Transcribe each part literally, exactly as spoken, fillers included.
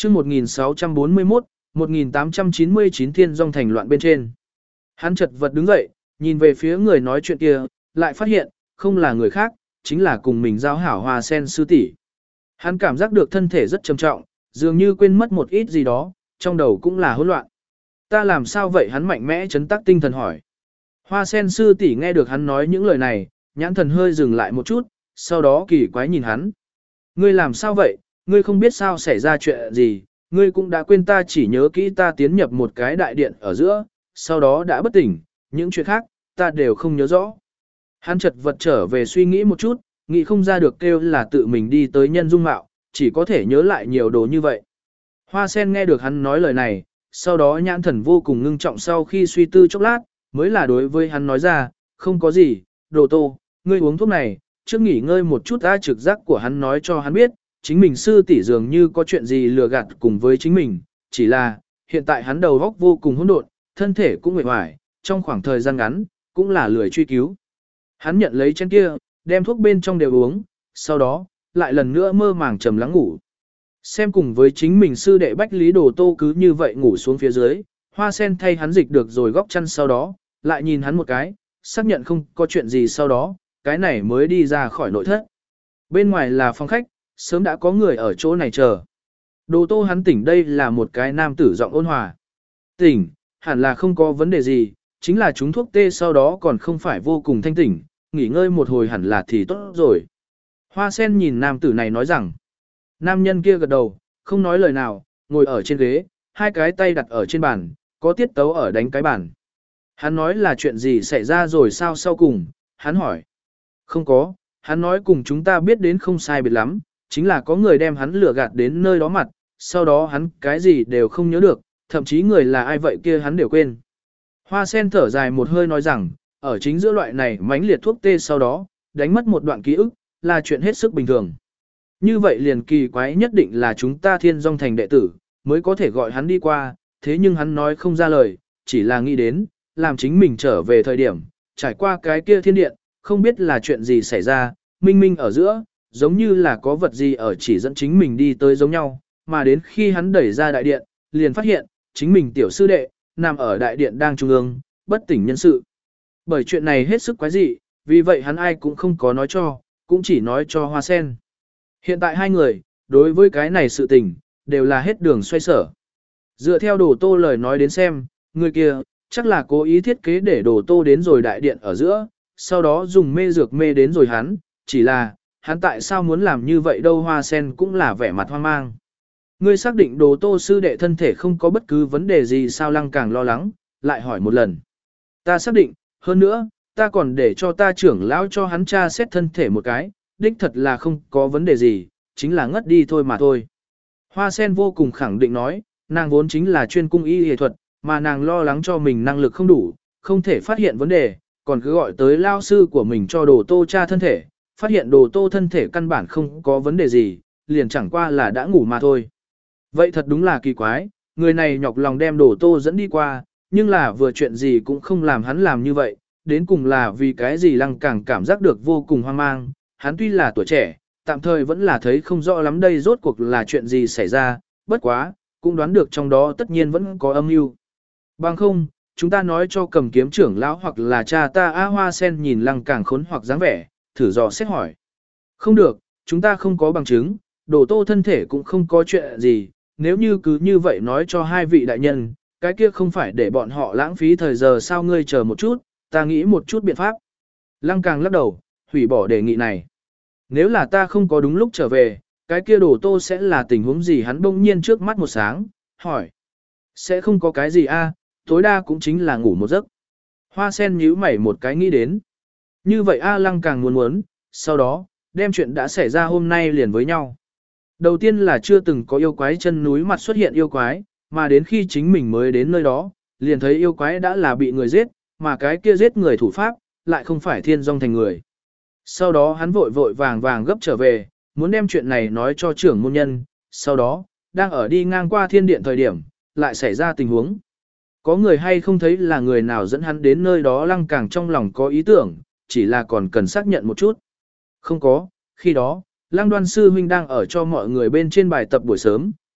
chương một nghìn sáu trăm bốn mươi mốt, một nghìn tám trăm chín mươi chín thiên dòng thành loạn bên trên. Hắn chật vật đứng dậy, nhìn về phía người nói chuyện kia, lại phát hiện, không là người khác, chính là cùng mình giao hảo Hoa Sen sư tỷ. Hắn cảm giác được thân thể rất trầm trọng, dường như quên mất một ít gì đó, trong đầu cũng là hỗn loạn. Ta làm sao vậy? Hắn mạnh mẽ chấn tác tinh thần hỏi. Hoa Sen sư tỷ nghe được hắn nói những lời này, nhãn thần hơi dừng lại một chút, sau đó kỳ quái nhìn hắn. Ngươi làm sao vậy? Ngươi không biết sao xảy ra chuyện gì, ngươi cũng đã quên ta chỉ nhớ kỹ ta tiến nhập một cái đại điện ở giữa, sau đó đã bất tỉnh, những chuyện khác, ta đều không nhớ rõ. Hắn chật vật trở về suy nghĩ một chút, nghĩ không ra được kêu là tự mình đi tới nhân dung mạo, chỉ có thể nhớ lại nhiều đồ như vậy. Hoa Sen nghe được hắn nói lời này, sau đó nhãn thần vô cùng ngưng trọng, sau khi suy tư chốc lát, mới là đối với hắn nói ra, không có gì, Đồ Tô, ngươi uống thuốc này, trước nghỉ ngơi một chút. Ta trực giác của hắn nói cho hắn biết, chính mình sư tỷ dường như có chuyện gì lừa gạt cùng với chính mình, chỉ là, hiện tại hắn đầu óc vô cùng hỗn độn, thân thể cũng mệt mỏi, trong khoảng thời gian ngắn, cũng là lười truy cứu. Hắn nhận lấy chén kia, đem thuốc bên trong đều uống, sau đó, lại lần nữa mơ màng trầm lắng ngủ. Xem cùng với chính mình sư đệ Bách Lý Đồ Tô cứ như vậy ngủ xuống phía dưới, Hoa Sen thay hắn dịch được rồi góc chăn, sau đó, lại nhìn hắn một cái, xác nhận không có chuyện gì, sau đó, cái này mới đi ra khỏi nội thất. Bên ngoài là phòng khách, sớm đã có người ở chỗ này chờ. Đồ Tô hắn tỉnh, đây là một cái nam tử giọng ôn hòa. Tỉnh, hẳn là không có vấn đề gì, chính là chúng thuốc tê sau đó còn không phải vô cùng thanh tỉnh, nghỉ ngơi một hồi hẳn là thì tốt rồi. Hoa Sen nhìn nam tử này nói rằng, nam nhân kia gật đầu, không nói lời nào, ngồi ở trên ghế, hai cái tay đặt ở trên bàn, có tiết tấu ở đánh cái bàn. Hắn nói là chuyện gì xảy ra rồi sao sau cùng, hắn hỏi. Không có, hắn nói cùng chúng ta biết đến không sai biệt lắm, chính là có người đem hắn lừa gạt đến nơi đó mặt, sau đó hắn cái gì đều không nhớ được, thậm chí người là ai vậy kia hắn đều quên. Hoa Sen thở dài một hơi nói rằng, ở chính giữa loại này mãnh liệt thuốc tê sau đó, đánh mất một đoạn ký ức, là chuyện hết sức bình thường. Như vậy liền kỳ quái nhất định là chúng ta Thiên Dòng thành đệ tử, mới có thể gọi hắn đi qua, thế nhưng hắn nói không ra lời, chỉ là nghĩ đến, làm chính mình trở về thời điểm, trải qua cái kia thiên điện, không biết là chuyện gì xảy ra, minh minh ở giữa, giống như là có vật gì ở chỉ dẫn chính mình đi tới giống nhau, mà đến khi hắn đẩy ra đại điện, liền phát hiện, chính mình tiểu sư đệ, nằm ở đại điện đang trung ương, bất tỉnh nhân sự. Bởi chuyện này hết sức quái dị, vì vậy hắn ai cũng không có nói cho, cũng chỉ nói cho Hoa Sen. Hiện tại hai người, đối với cái này sự tình, đều là hết đường xoay sở. Dựa theo Đồ Tô lời nói đến xem, người kia, chắc là cố ý thiết kế để Đồ Tô đến rồi đại điện ở giữa, sau đó dùng mê dược mê đến rồi hắn, chỉ là, hắn tại sao muốn làm như vậy đâu? Hoa Sen cũng là vẻ mặt hoang mang. Ngươi xác định Đồ Tô sư đệ thân thể không có bất cứ vấn đề gì sao? Lăng càng lo lắng, lại hỏi một lần. Ta xác định, hơn nữa, ta còn để cho ta trưởng lão cho hắn tra xét thân thể một cái, đích thật là không có vấn đề gì, chính là ngất đi thôi mà thôi. Hoa Sen vô cùng khẳng định nói, nàng vốn chính là chuyên cung y y thuật, mà nàng lo lắng cho mình năng lực không đủ, không thể phát hiện vấn đề, còn cứ gọi tới lao sư của mình cho Đồ Tô tra thân thể, phát hiện Đồ Tô thân thể căn bản không có vấn đề gì, liền chẳng qua là đã ngủ mà thôi. Vậy thật đúng là kỳ quái, người này nhọc lòng đem Đồ Tô dẫn đi qua, nhưng là vừa chuyện gì cũng không làm hắn làm như vậy, đến cùng là vì cái gì? Lăng càng cảm giác được vô cùng hoang mang, hắn tuy là tuổi trẻ, tạm thời vẫn là thấy không rõ lắm đây rốt cuộc là chuyện gì xảy ra, bất quá, cũng đoán được trong đó tất nhiên vẫn có âm mưu. Bằng không, chúng ta nói cho Cầm Kiếm trưởng lão hoặc là cha ta. A Hoa Sen nhìn Lăng càng khốn hoặc dáng vẻ, thử dò xét hỏi. Không được, chúng ta không có bằng chứng, Đồ Tô thân thể cũng không có chuyện gì, nếu như cứ như vậy nói cho hai vị đại nhân, cái kia không phải để bọn họ lãng phí thời giờ sao? Ngươi chờ một chút, ta nghĩ một chút biện pháp. Lăng càng lắc đầu, hủy bỏ đề nghị này. Nếu là ta không có đúng lúc trở về, cái kia Đồ Tô sẽ là tình huống gì? Hắn bỗng nhiên trước mắt một sáng, hỏi. Sẽ không có cái gì a, tối đa cũng chính là ngủ một giấc. Hoa Sen nhíu mày một cái nghĩ đến. Như vậy A Lăng càng muốn muốn, sau đó, đem chuyện đã xảy ra hôm nay liền với nhau. Đầu tiên là chưa từng có yêu quái chân núi mặt xuất hiện yêu quái, mà đến khi chính mình mới đến nơi đó, liền thấy yêu quái đã là bị người giết, mà cái kia giết người thủ pháp, lại không phải Thiên Dòng thành người. Sau đó hắn vội vội vàng vàng gấp trở về, muốn đem chuyện này nói cho trưởng môn nhân, sau đó, đang ở đi ngang qua thiên điện thời điểm, lại xảy ra tình huống. Có người hay không thấy là người nào dẫn hắn đến nơi đó? Lăng càng trong lòng có ý tưởng, chỉ là còn cần xác nhận một chút. Không có, khi đó, Lăng Đoan sư huynh đang ở cho mọi người bên trên bài tập buổi sớm,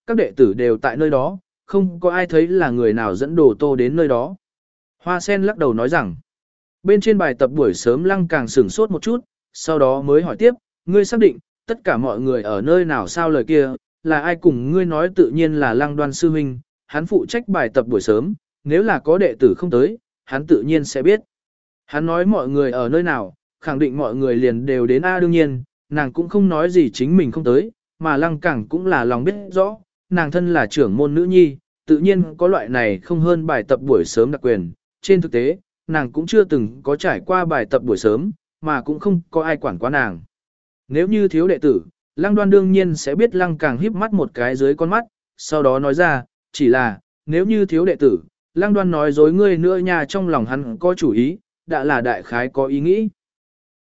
các đệ tử đều tại nơi đó, không có ai thấy là người nào dẫn đồ tô đến nơi đó. Hoa sen lắc đầu nói rằng, bên trên bài tập buổi sớm Lăng càng sửng sốt một chút, sau đó mới hỏi tiếp, ngươi xác định, tất cả mọi người ở nơi nào sao lời kia, là ai cùng ngươi nói tự nhiên là Lăng Đoan sư huynh, hắn phụ trách bài tập buổi sớm, nếu là có đệ tử không tới, hắn tự nhiên sẽ biết. Hắn nói mọi người ở nơi nào, khẳng định mọi người liền đều đến A đương nhiên, nàng cũng không nói gì chính mình không tới, mà Lăng Càng cũng là lòng biết rõ, nàng thân là trưởng môn nữ nhi, tự nhiên có loại này không hơn bài tập buổi sớm đặc quyền, trên thực tế, nàng cũng chưa từng có trải qua bài tập buổi sớm, mà cũng không có ai quản qua nàng. Nếu như thiếu đệ tử, Lăng Đoan đương nhiên sẽ biết Lăng Càng híp mắt một cái dưới con mắt, sau đó nói ra, chỉ là, nếu như thiếu đệ tử, Lăng Đoan nói dối ngươi nữa nha, trong lòng hắn có chủ ý, đã là đại khái có ý nghĩ.